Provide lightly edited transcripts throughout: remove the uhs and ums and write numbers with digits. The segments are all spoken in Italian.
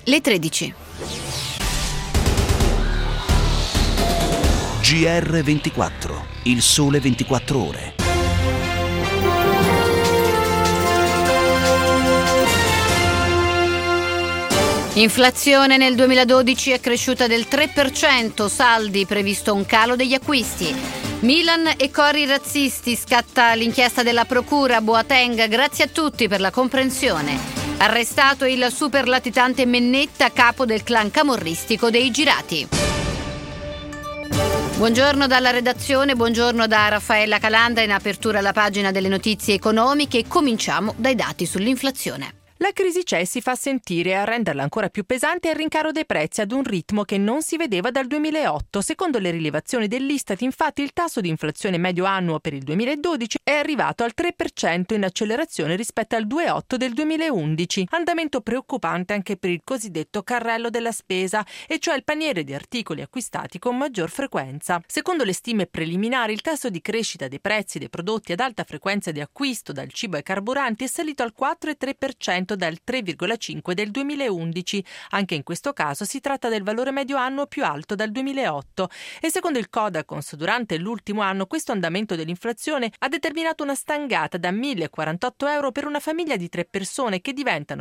le 13. GR24, il sole 24 ore. Inflazione nel 2012 è cresciuta del 3%, saldi previsto un calo degli acquisti. Milan e cori razzisti, scatta l'inchiesta della procura. Boateng, grazie a tutti per la comprensione. Arrestato il superlatitante Mennetta, capo del clan camorristico dei Girati. Buongiorno dalla redazione, buongiorno da Raffaella Calandra. In apertura la pagina delle notizie economiche. Cominciamo dai dati sull'inflazione. La crisi c'è, si fa sentire, a renderla ancora più pesante è il rincaro dei prezzi ad un ritmo che non si vedeva dal 2008. Secondo le rilevazioni dell'Istat, infatti, il tasso di inflazione medio annuo per il 2012 è arrivato al 3% in accelerazione rispetto al 2,8% del 2011. Andamento preoccupante anche per il cosiddetto carrello della spesa, e cioè il paniere di articoli acquistati con maggior frequenza. Secondo le stime preliminari, il tasso di crescita dei prezzi dei prodotti ad alta frequenza di acquisto, dal cibo ai carburanti, è salito al 4,3% dal 3,5% del 2011. Anche in questo caso si tratta del valore medio annuo più alto dal 2008 e secondo il Codacons durante l'ultimo anno questo andamento dell'inflazione ha determinato una stangata da 1.048 euro per una famiglia di 3 persone che diventano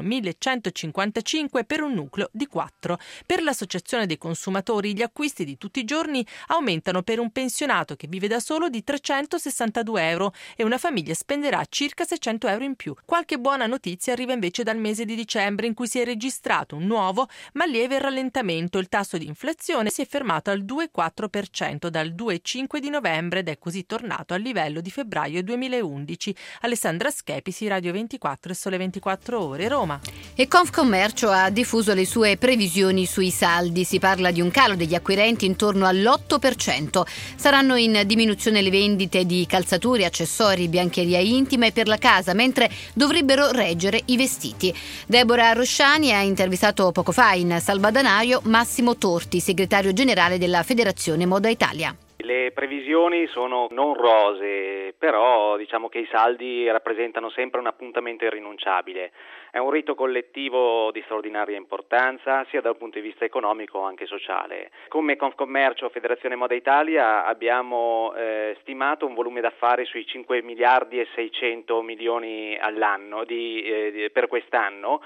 1.155 per un nucleo di 4. Per l'Associazione dei consumatori gli acquisti di tutti i giorni aumentano per un pensionato che vive da solo di 362 euro e una famiglia spenderà circa 600 euro in più. Qualche buona notizia arriva invece dal mese di dicembre, in cui si è registrato un nuovo ma lieve rallentamento. Il tasso di inflazione si è fermato al 2,4% dal 2,5% di novembre ed è così tornato al livello di febbraio 2011. Alessandra Schepisi, Radio 24 e Sole 24 Ore, Roma. E Confcommercio ha diffuso le sue previsioni sui saldi. Si parla di un calo degli acquirenti intorno all'8%. Saranno in diminuzione le vendite di calzature, accessori, biancheria intima e per la casa, mentre dovrebbero reggere i vestiti. Deborah Rosciani ha intervistato poco fa in Salvadanaio Massimo Torti, segretario generale della Federazione Moda Italia. Le previsioni sono non rosee, però diciamo che i saldi rappresentano sempre un appuntamento irrinunciabile. È un rito collettivo di straordinaria importanza, sia dal punto di vista economico che sociale. Come Confcommercio Federazione Moda Italia abbiamo stimato un volume d'affari sui 5 miliardi e 600 milioni all'anno per quest'anno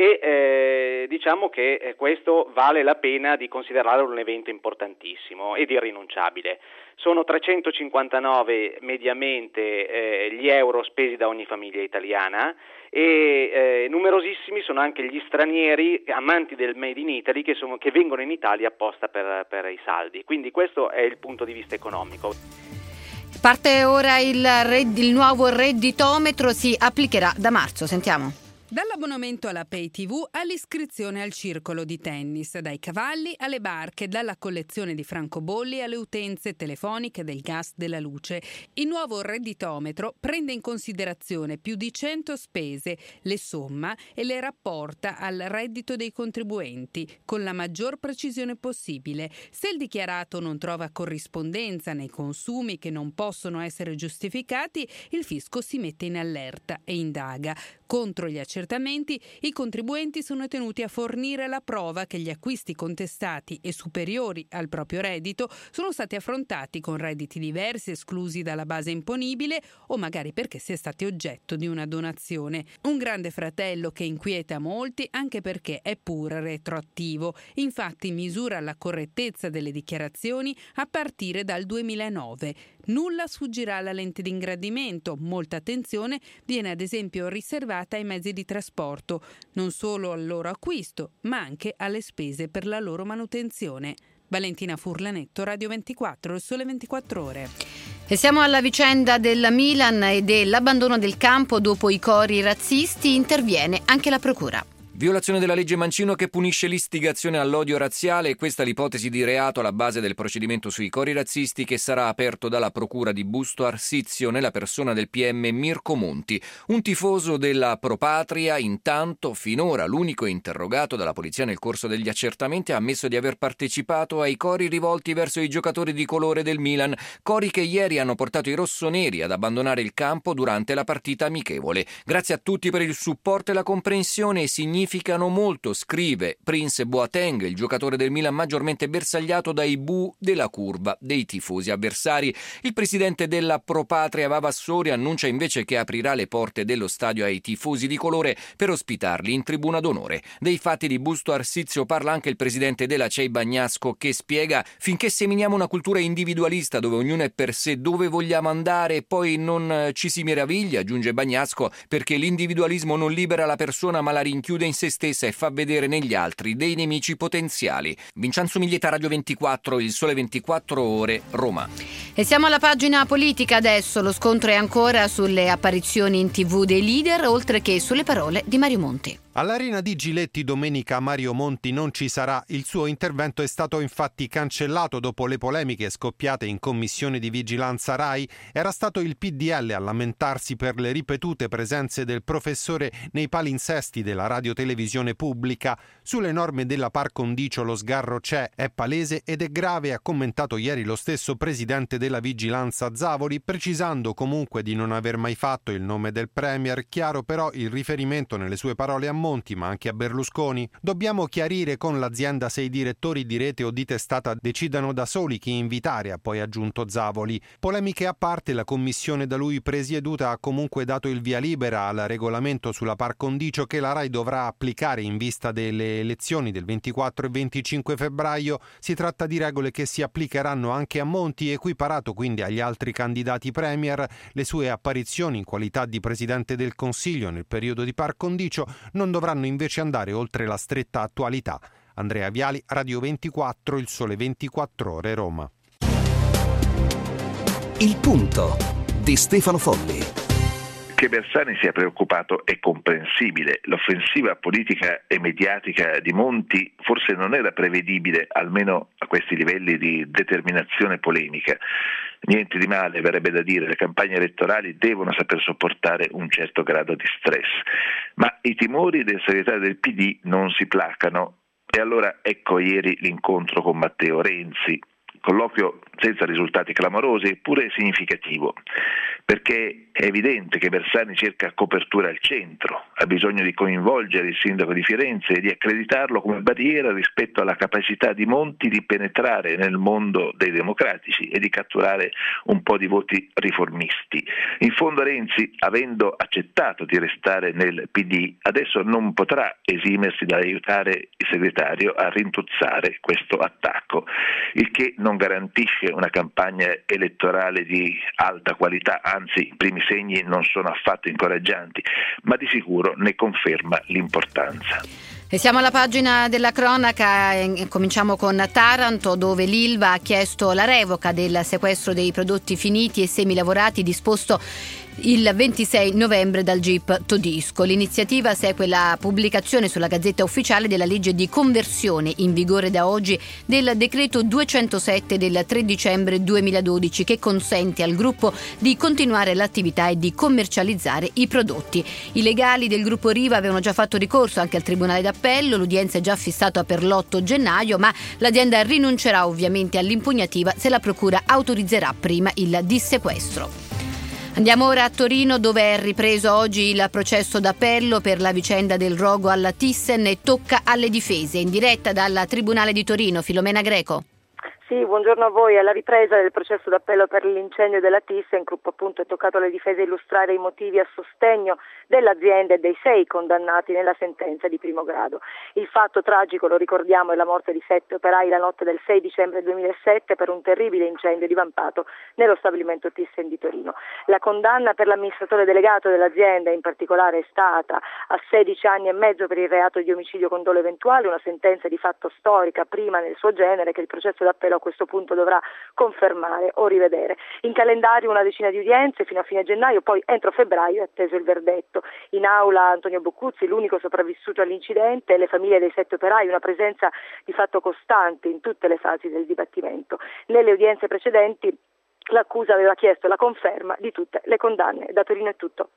e diciamo che questo vale la pena di considerarlo un evento importantissimo ed irrinunciabile. Sono 359 mediamente gli euro spesi da ogni famiglia italiana e numerosissimi sono anche gli stranieri amanti del Made in Italy che vengono in Italia apposta per i saldi. Quindi questo è il punto di vista economico. Parte ora il nuovo redditometro, si applicherà da marzo. Sentiamo. Dall'abbonamento alla Pay TV all'iscrizione al circolo di tennis, dai cavalli alle barche, dalla collezione di francobolli alle utenze telefoniche, del gas, della luce. Il nuovo redditometro prende in considerazione più di 100 spese, le somma e le rapporta al reddito dei contribuenti con la maggior precisione possibile. Se il dichiarato non trova corrispondenza nei consumi che non possono essere giustificati, il fisco si mette in allerta e indaga. Contro gli accertamenti, i contribuenti sono tenuti a fornire la prova che gli acquisti contestati e superiori al proprio reddito sono stati affrontati con redditi diversi, esclusi dalla base imponibile o magari perché sia stati oggetto di una donazione. Un grande fratello che inquieta molti anche perché è pure retroattivo. Infatti misura la correttezza delle dichiarazioni a partire dal 2009. Nulla sfuggirà alla lente di ingrandimento. Molta attenzione viene ad esempio riservata ai mezzi di trasporto, non solo al loro acquisto, ma anche alle spese per la loro manutenzione. Valentina Furlanetto, Radio 24, il Sole 24 Ore. E siamo alla vicenda della Milan e dell'abbandono del campo dopo i cori razzisti. Interviene anche la procura. Violazione della legge Mancino che punisce l'istigazione all'odio razziale, e questa è l'ipotesi di reato alla base del procedimento sui cori razzisti che sarà aperto dalla procura di Busto Arsizio nella persona del PM Mirko Monti, un tifoso della Pro Patria. Intanto, finora l'unico interrogato dalla polizia nel corso degli accertamenti ha ammesso di aver partecipato ai cori rivolti verso i giocatori di colore del Milan, cori che ieri hanno portato i rossoneri ad abbandonare il campo durante la partita amichevole. Grazie a tutti per il supporto e la comprensione, significa significano molto, scrive Prince Boateng, il giocatore del Milan maggiormente bersagliato dai bu della curva dei tifosi avversari. Il presidente della Pro Patria Vavassori annuncia invece che aprirà le porte dello stadio ai tifosi di colore per ospitarli in tribuna d'onore. Dei fatti di Busto Arsizio parla anche il presidente della CEI Bagnasco, che spiega: finché seminiamo una cultura individualista dove ognuno è per sé, dove vogliamo andare e poi non ci si meraviglia, aggiunge Bagnasco, perché l'individualismo non libera la persona ma la rinchiude in se stessa e fa vedere negli altri dei nemici potenziali. Vincenzo Miglietta, Radio 24, Il Sole 24 Ore, Roma. E siamo alla pagina politica adesso. Lo scontro è ancora sulle apparizioni in TV dei leader, oltre che sulle parole di Mario Monti. All'Arena di Giletti domenica Mario Monti non ci sarà. Il suo intervento è stato infatti cancellato dopo le polemiche scoppiate in commissione di vigilanza Rai. Era stato il PDL a lamentarsi per le ripetute presenze del professore nei palinsesti della radiotelevisione pubblica. Sulle norme della par condicio lo sgarro c'è, è palese ed è grave, ha commentato ieri lo stesso presidente della vigilanza Zavoli, precisando comunque di non aver mai fatto il nome del premier. Chiaro però il riferimento nelle sue parole a Monti, ma anche a Berlusconi. Dobbiamo chiarire con l'azienda se i direttori di rete o di testata decidano da soli chi invitare, ha poi aggiunto Zavoli. Polemiche a parte, la commissione da lui presieduta ha comunque dato il via libera al regolamento sulla par condicio che la Rai dovrà applicare in vista delle elezioni del 24 e 25 febbraio. Si tratta di regole che si applicheranno anche a Monti, equiparato quindi agli altri candidati premier. Le sue apparizioni in qualità di Presidente del Consiglio nel periodo di par condicio non dovranno invece andare oltre la stretta attualità. Andrea Viali, Radio 24, Il Sole 24 Ore, Roma. Il punto di Stefano Folli. Che Bersani sia preoccupato è comprensibile. L'offensiva politica e mediatica di Monti forse non era prevedibile, almeno a questi livelli di determinazione polemica. Niente di male, verrebbe da dire, le campagne elettorali devono saper sopportare un certo grado di stress, ma i timori del segretario del PD non si placano. E allora ecco ieri l'incontro con Matteo Renzi, colloquio senza risultati clamorosi, eppure significativo, perché è evidente che Bersani cerca copertura al centro, ha bisogno di coinvolgere il sindaco di Firenze e di accreditarlo come barriera rispetto alla capacità di Monti di penetrare nel mondo dei democratici e di catturare un po' di voti riformisti. In fondo Renzi, avendo accettato di restare nel PD, adesso non potrà esimersi dall'aiutare il segretario a rintuzzare questo attacco, il che non garantisce una campagna elettorale di alta qualità, anzi i primi segni non sono affatto incoraggianti, ma di sicuro ne conferma l'importanza. E siamo alla pagina della cronaca, cominciamo con Taranto, dove l'Ilva ha chiesto la revoca del sequestro dei prodotti finiti e semilavorati disposto il 26 novembre dal GIP Todisco. L'iniziativa segue la pubblicazione sulla Gazzetta Ufficiale della legge di conversione in vigore da oggi del decreto 207 del 3 dicembre 2012 che consente al gruppo di continuare l'attività e di commercializzare i prodotti. I legali del gruppo Riva avevano già fatto ricorso anche al Tribunale d'Appello, l'udienza è già fissata per l'8 gennaio, ma l'azienda rinuncerà ovviamente all'impugnativa se la procura autorizzerà prima il dissequestro. Andiamo ora a Torino, dove è ripreso oggi il processo d'appello per la vicenda del rogo alla Thyssen e tocca alle difese. In diretta dal Tribunale di Torino, Filomena Greco. Sì, buongiorno a voi. Alla ripresa del processo d'appello per l'incendio della Thyssen, il gruppo appunto è toccato alle difese illustrare i motivi a sostegno dell'azienda e dei 6 condannati nella sentenza di primo grado. Il fatto tragico, lo ricordiamo, è la morte di 7 operai la notte del 6 dicembre 2007 per un terribile incendio divampato nello stabilimento Thyssen di Torino. La condanna per l'amministratore delegato dell'azienda in particolare è stata a 16 anni e mezzo per il reato di omicidio con dolo eventuale, una sentenza di fatto storica, prima nel suo genere, che il processo d'appello a questo punto dovrà confermare o rivedere. In calendario una decina di udienze fino a fine gennaio, poi entro febbraio è atteso il verdetto. In aula Antonio Boccuzzi, l'unico sopravvissuto all'incidente, e le famiglie dei 7 operai, una presenza di fatto costante in tutte le fasi del dibattimento. Nelle udienze precedenti l'accusa aveva chiesto la conferma di tutte le condanne. Da Torino è tutto.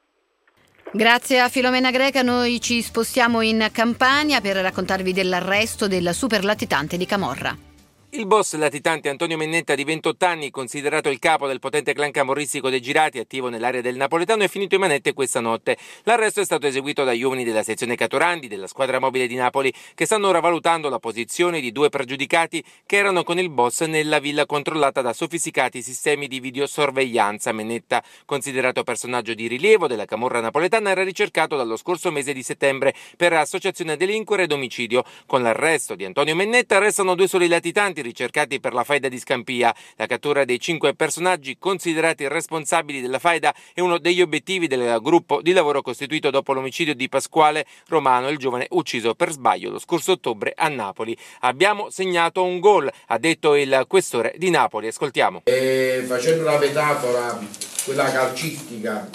Grazie a Filomena Greca, noi ci spostiamo in Campania per raccontarvi dell'arresto del superlatitante di Camorra. Il boss latitante Antonio Mennetta, di 28 anni, considerato il capo del potente clan camorristico dei Girati, attivo nell'area del Napoletano, è finito in manette questa notte. L'arresto è stato eseguito dagli uomini della sezione Caturandi, della squadra mobile di Napoli, che stanno ora valutando la posizione di 2 pregiudicati che erano con il boss nella villa controllata da sofisticati sistemi di videosorveglianza. Mennetta, considerato personaggio di rilievo della camorra napoletana, era ricercato dallo scorso mese di settembre per associazione a delinquere ed omicidio. Con l'arresto di Antonio Mennetta restano 2 soli latitanti ricercati per la faida di Scampia. La cattura dei 5 personaggi considerati responsabili della faida è uno degli obiettivi del gruppo di lavoro costituito dopo l'omicidio di Pasquale Romano, il giovane ucciso per sbaglio lo scorso ottobre a Napoli. Abbiamo segnato un gol, ha detto il questore di Napoli. Ascoltiamo. Facendo una metafora, quella calcistica,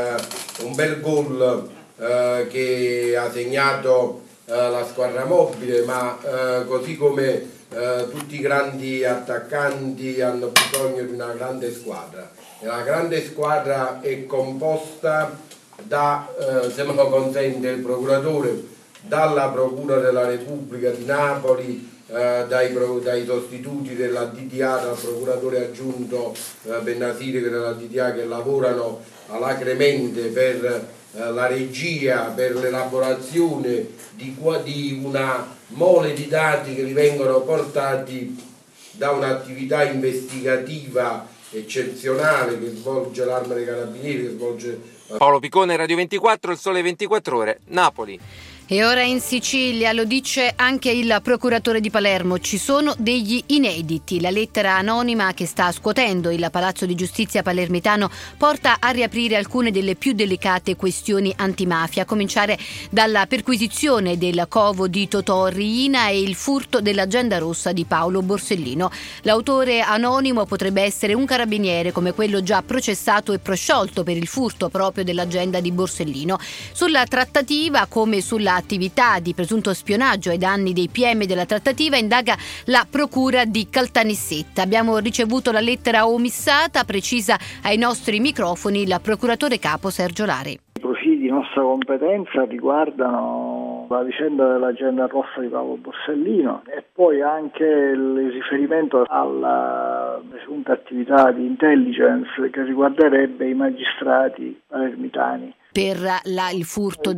un bel gol che ha segnato la squadra mobile, ma così come tutti i grandi attaccanti hanno bisogno di una grande squadra, e la grande squadra è composta da, se me lo consente il procuratore, dalla Procura della Repubblica di Napoli, dai sostituti della DDA, dal procuratore aggiunto Bennasiri della DDA, che lavorano alacremente per la regia, per l'elaborazione di una mole di dati che gli vengono portati da un'attività investigativa eccezionale che svolge l'Arma dei Carabinieri, che svolge... Paolo Picone, Radio 24, Il Sole 24 Ore, Napoli. E ora in Sicilia, lo dice anche il procuratore di Palermo, ci sono degli inediti. La lettera anonima che sta scuotendo il Palazzo di Giustizia palermitano porta a riaprire alcune delle più delicate questioni antimafia, a cominciare dalla perquisizione del covo di Totò Riina e il furto dell'agenda rossa di Paolo Borsellino. L'autore anonimo potrebbe essere un carabiniere come quello già processato e prosciolto per il furto proprio dell'agenda di Borsellino. Sulla trattativa, come sulla attività di presunto spionaggio ai danni dei PM della trattativa, indaga la procura di Caltanissetta. Abbiamo ricevuto la lettera omissata, precisa ai nostri microfoni il procuratore capo Sergio Lari. I profili di nostra competenza riguardano la vicenda dell'agenda rossa di Paolo Borsellino e poi anche il riferimento alla presunta attività di intelligence che riguarderebbe i magistrati palermitani. Per il furto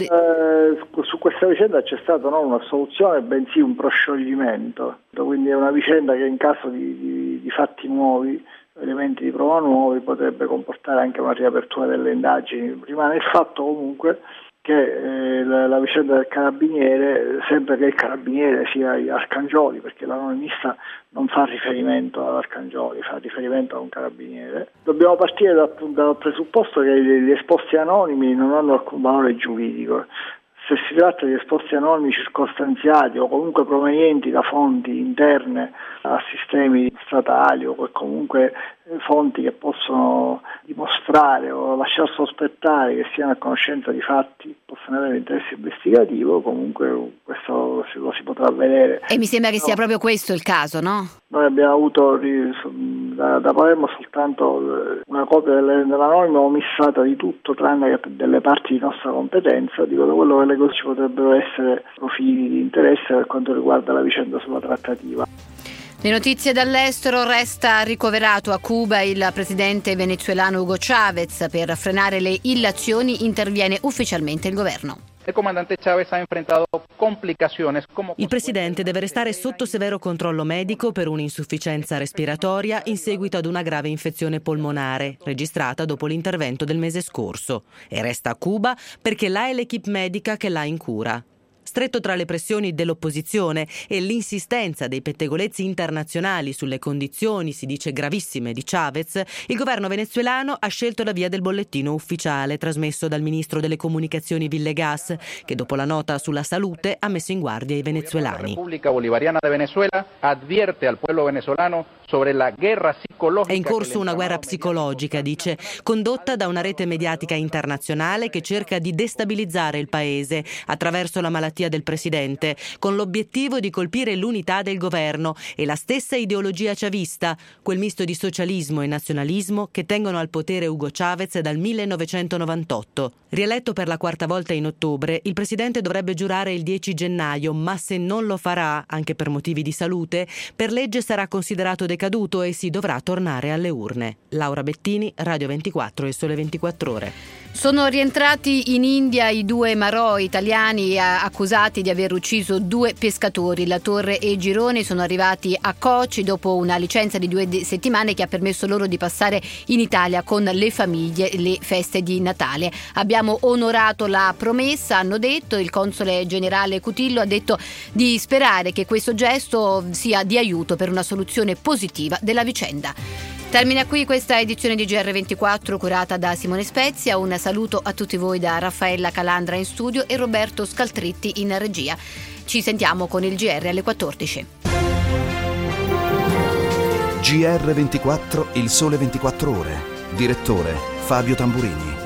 su questa vicenda c'è stata non una soluzione, bensì un proscioglimento, quindi è una vicenda che in caso di fatti nuovi, elementi di prova nuovi, potrebbe comportare anche una riapertura delle indagini. Rimane il fatto comunque che la vicenda del carabiniere, sempre che il carabiniere sia Arcangioli, perché l'anonimista non fa riferimento ad Arcangioli, fa riferimento a un carabiniere. Dobbiamo partire dal presupposto che gli esposti anonimi non hanno alcun valore giuridico. Se si tratta di esposti anonimi circostanziati o comunque provenienti da fonti interne a sistemi statali o comunque fonti che possono dimostrare o lasciar sospettare che siano a conoscenza di fatti, possono avere interesse investigativo, comunque questo lo si potrà vedere. E mi sembra che sia proprio questo il caso, no? Noi abbiamo avuto da Palermo soltanto una copia dell'anonimo omissata di tutto tranne che delle parti di nostra competenza. Dico, da quello che le cose ci potrebbero essere profili di interesse per quanto riguarda la vicenda sulla trattativa. Le notizie dall'estero: resta ricoverato a Cuba il presidente venezuelano Hugo Chávez. Per frenare le illazioni interviene ufficialmente il governo. Il comandante Chávez ha enfrentato complicazioni. Il presidente deve restare sotto severo controllo medico per un'insufficienza respiratoria in seguito ad una grave infezione polmonare registrata dopo l'intervento del mese scorso, e resta a Cuba perché là è l'equipe medica che l'ha in cura. Stretto tra le pressioni dell'opposizione e l'insistenza dei pettegolezzi internazionali sulle condizioni, si dice gravissime, di Chávez, il governo venezuelano ha scelto la via del bollettino ufficiale trasmesso dal ministro delle comunicazioni Villegas, che dopo la nota sulla salute ha messo in guardia i venezuelani. La Repubblica Bolivariana de Venezuela advierte al pueblo venezolano È in corso una guerra psicologica, dice, condotta da una rete mediatica internazionale che cerca di destabilizzare il paese attraverso la malattia del presidente, con l'obiettivo di colpire l'unità del governo e la stessa ideologia chavista, quel misto di socialismo e nazionalismo che tengono al potere Hugo Chavez dal 1998. Rieletto per la quarta volta in ottobre, il presidente dovrebbe giurare il 10 gennaio, ma se non lo farà, anche per motivi di salute, per legge sarà considerato decaduto e si dovrà tornare alle urne. Laura Bettini, Radio 24 e Sole 24 Ore. Sono rientrati in India i 2 marò italiani accusati di aver ucciso 2 pescatori. La Torre e Gironi sono arrivati a Kochi dopo una licenza di 2 settimane che ha permesso loro di passare in Italia con le famiglie le feste di Natale. Abbiamo onorato la promessa, hanno detto. Il console generale Cutillo ha detto di sperare che questo gesto sia di aiuto per una soluzione positiva della vicenda. Termina qui questa edizione di GR24 curata da Simone Spezia. Un saluto a tutti voi da Raffaella Calandra in studio e Roberto Scaltritti in regia. Ci sentiamo con il GR alle 14. GR24, il Sole 24 Ore. Direttore Fabio Tamburini.